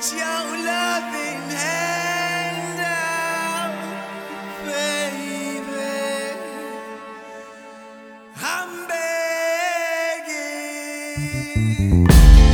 Put your loving hand out, baby. I'm begging.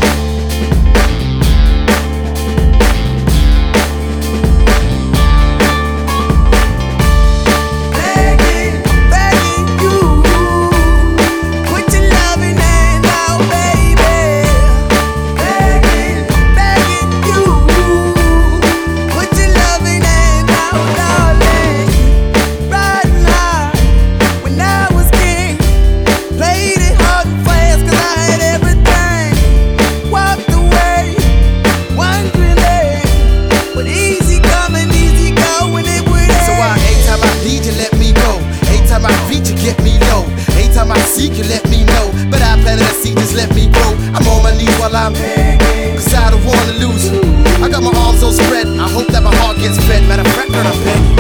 Anytime I seek you, let me know. But I planted a seed, just let me grow. I'm on my knees while I'm begging, cause I don't wanna lose you. I got my arms all spread, I hope that my heart gets fed. Matter of fact, girl, I'm begging.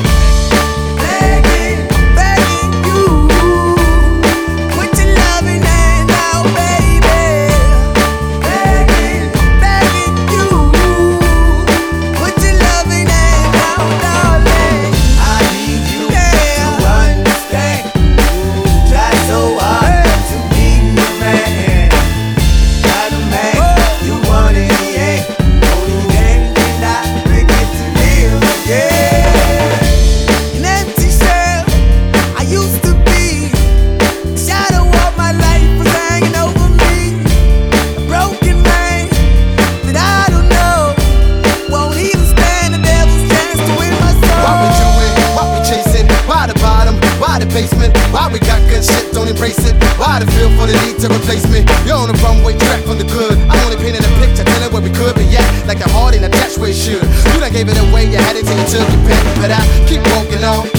Basement. Why we got good shit, don't embrace it? Why the feel for the need to replace me? You're on the runway track from the good. I'm only painting a picture, telling where we could be at. Like a heart in a dash where it should. You done gave it away, you had it till you took your pen. But I keep walking on.